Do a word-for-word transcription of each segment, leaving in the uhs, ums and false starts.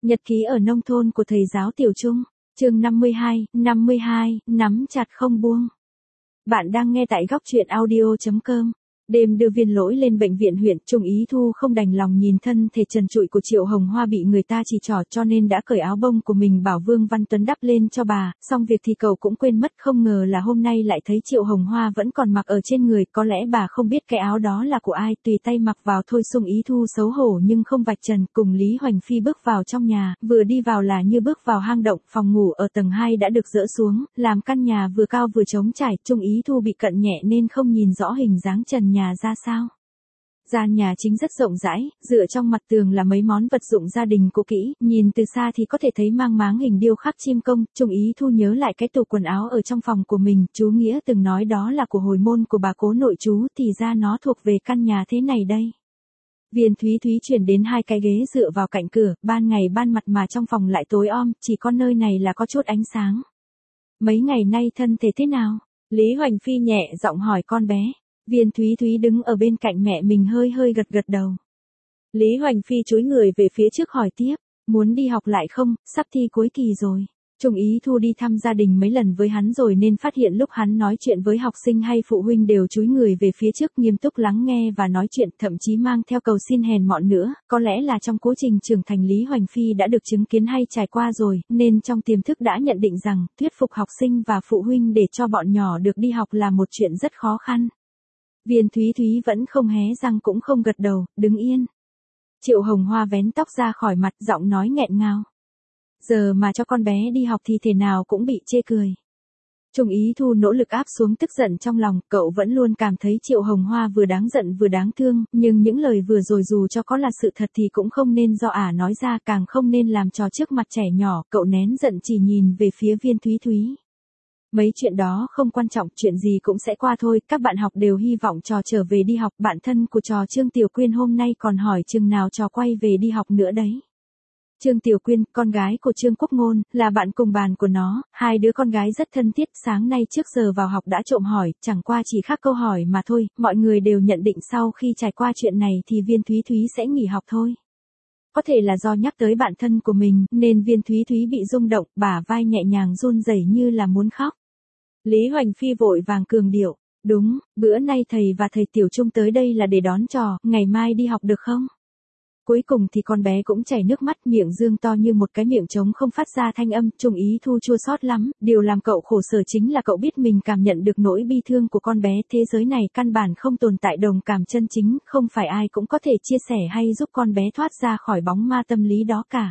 Nhật ký ở nông thôn của thầy giáo Tiểu Trung, chương năm mươi hai, năm mươi hai, nắm chặt không buông. Bạn đang nghe tại góc truyện audio chấm com. Đêm đưa Viên Lỗi lên bệnh viện huyện, Trung Ý Thu không đành lòng nhìn thân thể trần trụi của Triệu Hồng Hoa bị người ta chỉ trỏ, cho nên đã cởi áo bông của mình bảo Vương Văn Tuấn đắp lên cho bà, xong việc thì cậu cũng quên mất, không ngờ là hôm nay lại thấy Triệu Hồng Hoa vẫn còn mặc ở trên người, có lẽ bà không biết cái áo đó là của ai, tùy tay mặc vào thôi. Trung Ý Thu xấu hổ nhưng không vạch trần, cùng Lý Hoành Phi bước vào trong nhà, vừa đi vào là như bước vào hang động. Phòng ngủ ở tầng hai đã được dỡ xuống, làm căn nhà vừa cao vừa trống trải. Trung Ý Thu bị cận nhẹ nên không nhìn rõ hình dáng trần nhà ra sao. Gian nhà chính rất rộng rãi, dựa trong mặt tường là mấy món vật dụng gia đình cũ kỹ, nhìn từ xa thì có thể thấy mang máng hình điêu khắc chim công. Trung Ý Thu nhớ lại cái tủ quần áo ở trong phòng của mình, chú Nghĩa từng nói đó là của hồi môn của bà cố nội chú, thì ra nó thuộc về căn nhà thế này đây. Viên Thúy Thúy chuyển đến hai cái ghế dựa vào cạnh cửa, ban ngày ban mặt mà trong phòng lại tối om, chỉ có nơi này là có chút ánh sáng. Mấy ngày nay thân thể thế nào? Lý Hoành Phi nhẹ giọng hỏi con bé. Viên Thúy Thúy đứng ở bên cạnh mẹ mình hơi hơi gật gật đầu. Lý Hoành Phi chúi người về phía trước hỏi tiếp, muốn đi học lại không, sắp thi cuối kỳ rồi. Trung Ý Thu đi thăm gia đình mấy lần với hắn rồi nên phát hiện lúc hắn nói chuyện với học sinh hay phụ huynh đều chúi người về phía trước, nghiêm túc lắng nghe và nói chuyện, thậm chí mang theo cầu xin hèn mọn nữa. Có lẽ là trong quá trình trưởng thành Lý Hoành Phi đã được chứng kiến hay trải qua rồi, nên trong tiềm thức đã nhận định rằng thuyết phục học sinh và phụ huynh để cho bọn nhỏ được đi học là một chuyện rất khó khăn. Viên Thúy Thúy vẫn không hé răng cũng không gật đầu, đứng yên. Triệu Hồng Hoa vén tóc ra khỏi mặt, giọng nói nghẹn ngào. Giờ mà cho con bé đi học thì thế nào cũng bị chê cười. Trung Ý Thu nỗ lực áp xuống tức giận trong lòng, cậu vẫn luôn cảm thấy Triệu Hồng Hoa vừa đáng giận vừa đáng thương, nhưng những lời vừa rồi dù cho có là sự thật thì cũng không nên do ả nói ra, càng không nên làm trò trước mặt trẻ nhỏ. Cậu nén giận chỉ nhìn về phía Viên Thúy Thúy. Mấy chuyện đó không quan trọng, chuyện gì cũng sẽ qua thôi, các bạn học đều hy vọng trò trở về đi học. Bạn thân của trò Trương Tiểu Quyên hôm nay còn hỏi chừng nào trò quay về đi học nữa đấy. Trương Tiểu Quyên, con gái của Trương Quốc Ngôn, là bạn cùng bàn của nó, hai đứa con gái rất thân thiết. Sáng nay trước giờ vào học đã trộm hỏi, chẳng qua chỉ khác câu hỏi mà thôi. Mọi người đều nhận định sau khi trải qua chuyện này thì Viên Thúy Thúy sẽ nghỉ học thôi. Có thể là do nhắc tới bạn thân của mình, nên Viên Thúy Thúy bị rung động, bả vai nhẹ nhàng run rẩy như là muốn khóc. Lý Hoành Phi vội vàng cường điệu, đúng, bữa nay thầy và thầy Tiểu Trung tới đây là để đón trò, ngày mai đi học được không? Cuối cùng thì con bé cũng chảy nước mắt, miệng dương to như một cái miệng trống không phát ra thanh âm. Trung Ý Thu chua xót lắm, điều làm cậu khổ sở chính là cậu biết mình cảm nhận được nỗi bi thương của con bé. Thế giới này căn bản không tồn tại đồng cảm chân chính, không phải ai cũng có thể chia sẻ hay giúp con bé thoát ra khỏi bóng ma tâm lý đó cả.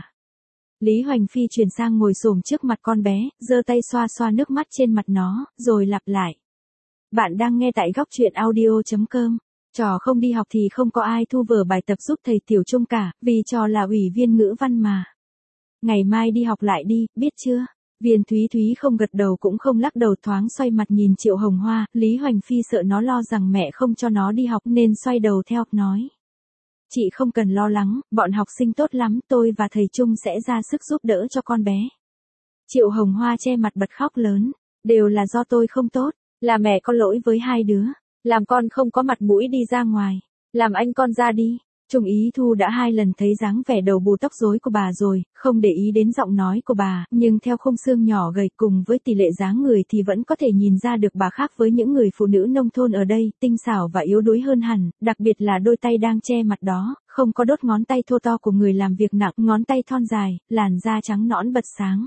Lý Hoành Phi chuyển sang ngồi xổm trước mặt con bé, giơ tay xoa xoa nước mắt trên mặt nó, rồi lặp lại. Bạn đang nghe tại góc truyện audio chấm com. Trò không đi học thì không có ai thu vở bài tập giúp thầy Tiểu Trung cả, vì trò là ủy viên ngữ văn mà. Ngày mai đi học lại đi, biết chưa? Viên Thúy Thúy không gật đầu cũng không lắc đầu, thoáng xoay mặt nhìn Triệu Hồng Hoa. Lý Hoành Phi sợ nó lo rằng mẹ không cho nó đi học nên xoay đầu theo, nói. Chị không cần lo lắng, bọn học sinh tốt lắm, tôi và thầy Trung sẽ ra sức giúp đỡ cho con bé. Triệu Hồng Hoa che mặt bật khóc lớn, đều là do tôi không tốt, là mẹ có lỗi với hai đứa, làm con không có mặt mũi đi ra ngoài, làm anh con ra đi. Trung Ý Thu đã hai lần thấy dáng vẻ đầu bù tóc rối của bà rồi, không để ý đến giọng nói của bà, nhưng theo khung xương nhỏ gầy cùng với tỷ lệ dáng người thì vẫn có thể nhìn ra được bà khác với những người phụ nữ nông thôn ở đây, tinh xảo và yếu đuối hơn hẳn, đặc biệt là đôi tay đang che mặt đó, không có đốt ngón tay thô to của người làm việc nặng, ngón tay thon dài, làn da trắng nõn bật sáng.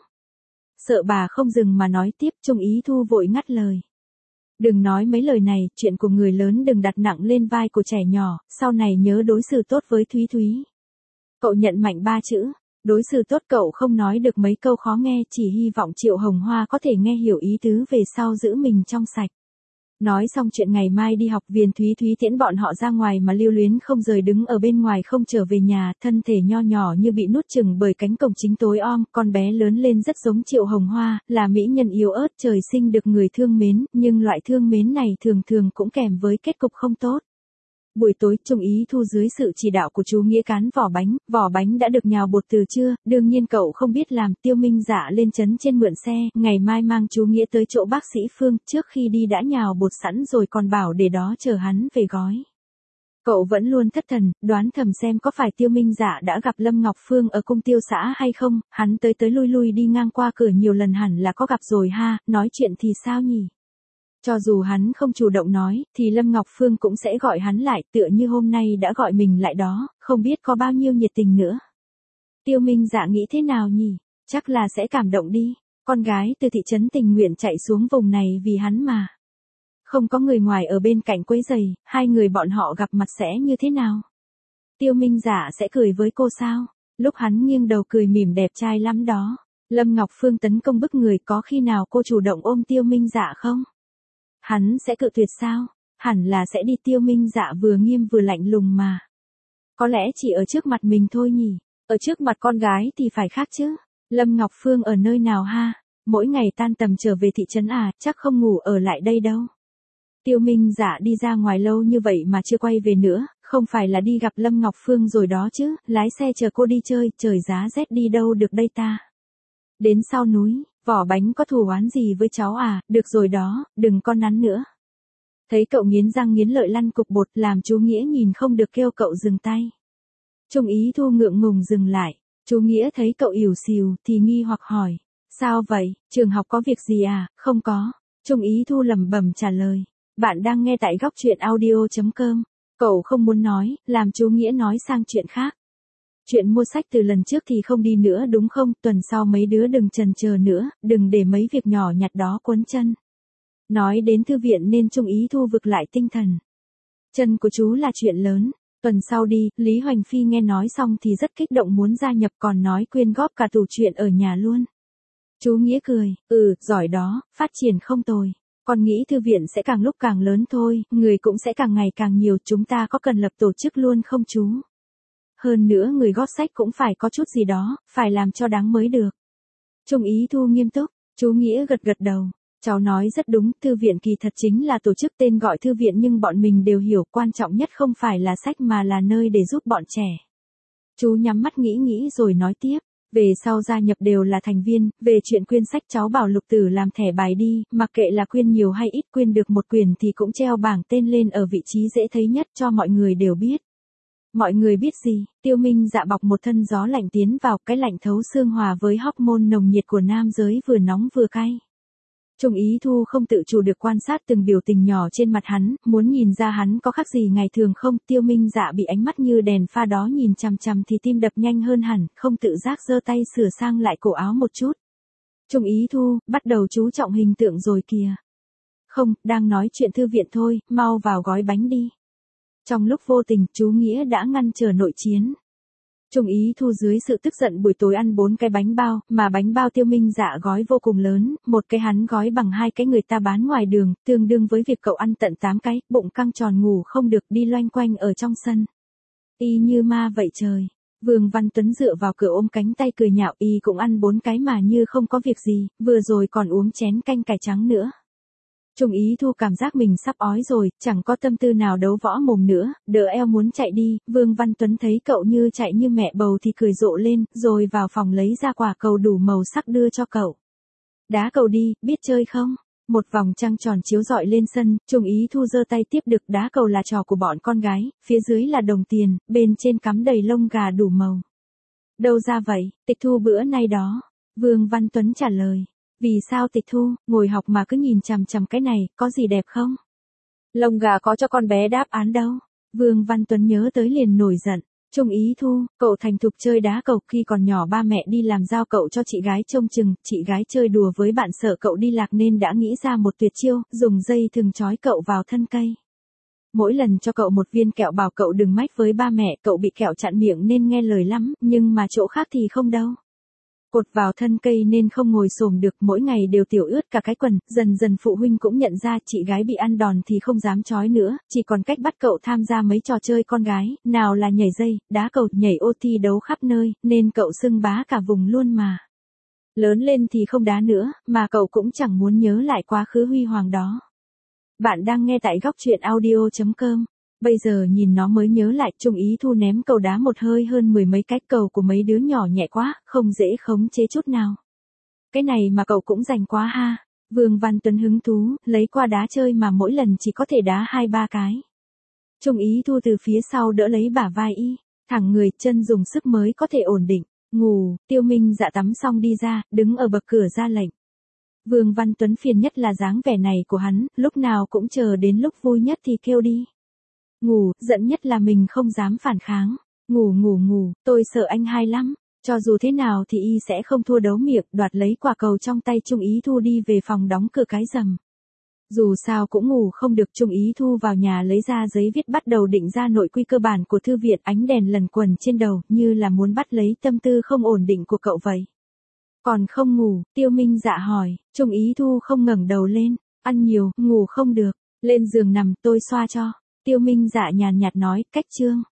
Sợ bà không dừng mà nói tiếp, Trung Ý Thu vội ngắt lời. Đừng nói mấy lời này, chuyện của người lớn đừng đặt nặng lên vai của trẻ nhỏ, sau này nhớ đối xử tốt với Thúy Thúy. Cậu nhận mạnh ba chữ, đối xử tốt. Cậu không nói được mấy câu khó nghe, chỉ hy vọng Triệu Hồng Hoa có thể nghe hiểu ý tứ về sau giữ mình trong sạch. Nói xong chuyện ngày mai đi học, Viên Thúy Thúy tiễn bọn họ ra ngoài mà lưu luyến không rời, đứng ở bên ngoài không trở về nhà, thân thể nho nhỏ như bị nuốt chửng bởi cánh cổng chính tối om. Con bé lớn lên rất giống Triệu Hồng Hoa, là mỹ nhân yếu ớt trời sinh được người thương mến, nhưng loại thương mến này thường thường cũng kèm với kết cục không tốt. Buổi tối, Trung Ý Thu dưới sự chỉ đạo của chú Nghĩa cán vỏ bánh, vỏ bánh đã được nhào bột từ trưa, đương nhiên cậu không biết làm. Tiêu Minh Dạ lên trấn trên mượn xe, ngày mai mang chú Nghĩa tới chỗ bác sĩ Phương, trước khi đi đã nhào bột sẵn rồi còn bảo để đó chờ hắn về gói. Cậu vẫn luôn thất thần, đoán thầm xem có phải Tiêu Minh Dạ đã gặp Lâm Ngọc Phương ở cung tiêu xã hay không, hắn tới tới lui lui đi ngang qua cửa nhiều lần hẳn là có gặp rồi ha, nói chuyện thì sao nhỉ? Cho dù hắn không chủ động nói, thì Lâm Ngọc Phương cũng sẽ gọi hắn lại, tựa như hôm nay đã gọi mình lại đó, không biết có bao nhiêu nhiệt tình nữa. Tiêu Minh Dạ nghĩ thế nào nhỉ? Chắc là sẽ cảm động đi, con gái từ thị trấn tình nguyện chạy xuống vùng này vì hắn mà. Không có người ngoài ở bên cạnh quấy rầy, hai người bọn họ gặp mặt sẽ như thế nào? Tiêu Minh Dạ sẽ cười với cô sao? Lúc hắn nghiêng đầu cười mỉm đẹp trai lắm đó. Lâm Ngọc Phương tấn công bức người, có khi nào cô chủ động ôm Tiêu Minh Dạ không? Hắn sẽ cự tuyệt sao? Hẳn là sẽ đi. Tiêu Minh Dạ vừa nghiêm vừa lạnh lùng mà. Có lẽ chỉ ở trước mặt mình thôi nhỉ? Ở trước mặt con gái thì phải khác chứ. Lâm Ngọc Phương ở nơi nào ha? Mỗi ngày tan tầm trở về thị trấn à, chắc không ngủ ở lại đây đâu. Tiêu Minh Dạ đi ra ngoài lâu như vậy mà chưa quay về nữa, không phải là đi gặp Lâm Ngọc Phương rồi đó chứ, lái xe chờ cô đi chơi, trời giá rét đi đâu được đây ta. Đến sau núi, Vỏ Bánh có thù oán gì với cháu à, được rồi đó, đừng con nắn nữa. Thấy cậu nghiến răng nghiến lợi lăn cục bột, làm chú Nghĩa nhìn không được kêu cậu dừng tay. Trung Ý Thu ngượng ngùng dừng lại, chú Nghĩa thấy cậu ỉu xìu thì nghi hoặc hỏi, sao vậy, trường học có việc gì à, không có. Trung Ý Thu lẩm bẩm trả lời. Bạn đang nghe tại góc truyện audio.com. Cậu không muốn nói, làm chú Nghĩa nói sang chuyện khác. Chuyện mua sách từ lần trước thì không đi nữa đúng không? Tuần sau mấy đứa đừng chần chờ nữa, đừng để mấy việc nhỏ nhặt đó quấn chân. Nói đến thư viện nên Trung Ý Thu vực lại tinh thần. Chân của chú là chuyện lớn. Tuần sau đi, Lý Hoành Phi nghe nói xong thì rất kích động muốn gia nhập, còn nói quyên góp cả tủ truyện ở nhà luôn. Chú Nghĩa cười, ừ, giỏi đó, phát triển không tồi. Con nghĩ thư viện sẽ càng lúc càng lớn thôi, người cũng sẽ càng ngày càng nhiều, chúng ta có cần lập tổ chức luôn không chú? Hơn nữa người góp sách cũng phải có chút gì đó, phải làm cho đáng mới được. Trung Ý Thu nghiêm túc, chú Nghĩa gật gật đầu. Cháu nói rất đúng, thư viện kỳ thật chính là tổ chức tên gọi thư viện, nhưng bọn mình đều hiểu quan trọng nhất không phải là sách mà là nơi để giúp bọn trẻ. Chú nhắm mắt nghĩ nghĩ rồi nói tiếp. Về sau gia nhập đều là thành viên, về chuyện quyên sách cháu bảo Lục Tử làm thẻ bài đi, mặc kệ là quyên nhiều hay ít, quyên được một quyển thì cũng treo bảng tên lên ở vị trí dễ thấy nhất cho mọi người đều biết. Mọi người biết gì? Tiêu Minh Dạ bọc một thân gió lạnh tiến vào, cái lạnh thấu xương hòa với hormone nồng nhiệt của nam giới vừa nóng vừa cay. Trung Ý Thu không tự chủ được quan sát từng biểu tình nhỏ trên mặt hắn, muốn nhìn ra hắn có khác gì ngày thường không. Tiêu Minh Dạ bị ánh mắt như đèn pha đó nhìn chằm chằm thì tim đập nhanh hơn hẳn, không tự giác giơ tay sửa sang lại cổ áo một chút. Trung Ý Thu, bắt đầu chú trọng hình tượng rồi kìa. Không, đang nói chuyện thư viện thôi, mau vào gói bánh đi. Trong lúc vô tình, chú Nghĩa đã ngăn trở nội chiến. Trung Ý Thu dưới sự tức giận buổi tối ăn bốn cái bánh bao, mà bánh bao Tiêu Minh Dạ gói vô cùng lớn, một cái hắn gói bằng hai cái người ta bán ngoài đường, tương đương với việc cậu ăn tận tám cái, bụng căng tròn ngủ không được, đi loanh quanh ở trong sân. Y như ma vậy trời. Vương Văn Tuấn dựa vào cửa ôm cánh tay cười nhạo, y cũng ăn bốn cái mà như không có việc gì, vừa rồi còn uống chén canh cải trắng nữa. Trung Ý Thu cảm giác mình sắp ói rồi, chẳng có tâm tư nào đấu võ mồm nữa, đỡ eo muốn chạy đi. Vương Văn Tuấn thấy cậu như chạy như mẹ bầu thì cười rộ lên, rồi vào phòng lấy ra quả cầu đủ màu sắc đưa cho cậu. Đá cầu đi, biết chơi không? Một vòng trăng tròn chiếu rọi lên sân, Trung Ý Thu giơ tay tiếp được. Đá cầu là trò của bọn con gái, phía dưới là đồng tiền, bên trên cắm đầy lông gà đủ màu. Đâu ra vậy? Tịch thu bữa nay đó. Vương Văn Tuấn trả lời. Vì sao tịch thu, ngồi học mà cứ nhìn chằm chằm cái này, có gì đẹp không? Lông gà có cho con bé đáp án đâu. Vương Văn Tuấn nhớ tới liền nổi giận. Trung Ý Thu, cậu thành thục chơi đá cầu, khi còn nhỏ ba mẹ đi làm giao cậu cho chị gái trông chừng, chị gái chơi đùa với bạn sợ cậu đi lạc nên đã nghĩ ra một tuyệt chiêu, dùng dây thừng trói cậu vào thân cây. Mỗi lần cho cậu một viên kẹo bảo cậu đừng mách với ba mẹ, cậu bị kẹo chặn miệng nên nghe lời lắm, nhưng mà chỗ khác thì không đâu. Cột vào thân cây nên không ngồi xổm được, mỗi ngày đều tiểu ướt cả cái quần, dần dần phụ huynh cũng nhận ra chị gái bị ăn đòn thì không dám trói nữa, chỉ còn cách bắt cậu tham gia mấy trò chơi con gái, nào là nhảy dây, đá cầu, nhảy ô thi đấu khắp nơi, nên cậu xưng bá cả vùng luôn mà. Lớn lên thì không đá nữa, mà cậu cũng chẳng muốn nhớ lại quá khứ huy hoàng đó. Bạn đang nghe tại góc truyện audio.com. Bây giờ nhìn nó mới nhớ lại, Trung Ý Thu ném cầu đá một hơi hơn mười mấy cái, cầu của mấy đứa nhỏ nhẹ quá, không dễ khống chế chút nào. Cái này mà cậu cũng rành quá ha. Vương Văn Tuấn hứng thú, lấy qua đá chơi mà mỗi lần chỉ có thể đá hai ba cái. Trung Ý Thu từ phía sau đỡ lấy bả vai y, thẳng người, chân dùng sức mới có thể ổn định. Ngủ, Tiêu Minh Dạ tắm xong đi ra, đứng ở bậc cửa ra lệnh. Vương Văn Tuấn phiền nhất là dáng vẻ này của hắn, lúc nào cũng chờ đến lúc vui nhất thì kêu đi. Ngủ, giận nhất là mình không dám phản kháng. Ngủ ngủ ngủ, tôi sợ anh hai lắm. Cho dù thế nào thì y sẽ không thua đấu miệng, đoạt lấy quả cầu trong tay Trung Ý Thu đi về phòng đóng cửa cái rầm. Dù sao cũng ngủ không được, Trung Ý Thu vào nhà lấy ra giấy viết bắt đầu định ra nội quy cơ bản của thư viện, ánh đèn lần quần trên đầu, như là muốn bắt lấy tâm tư không ổn định của cậu vậy. Còn không ngủ, Tiêu Minh Dạ hỏi, Trung Ý Thu không ngẩng đầu lên, ăn nhiều, ngủ không được, lên giường nằm tôi xoa cho. Tiêu Minh Dạ nhàn nhạt nói, cách chương.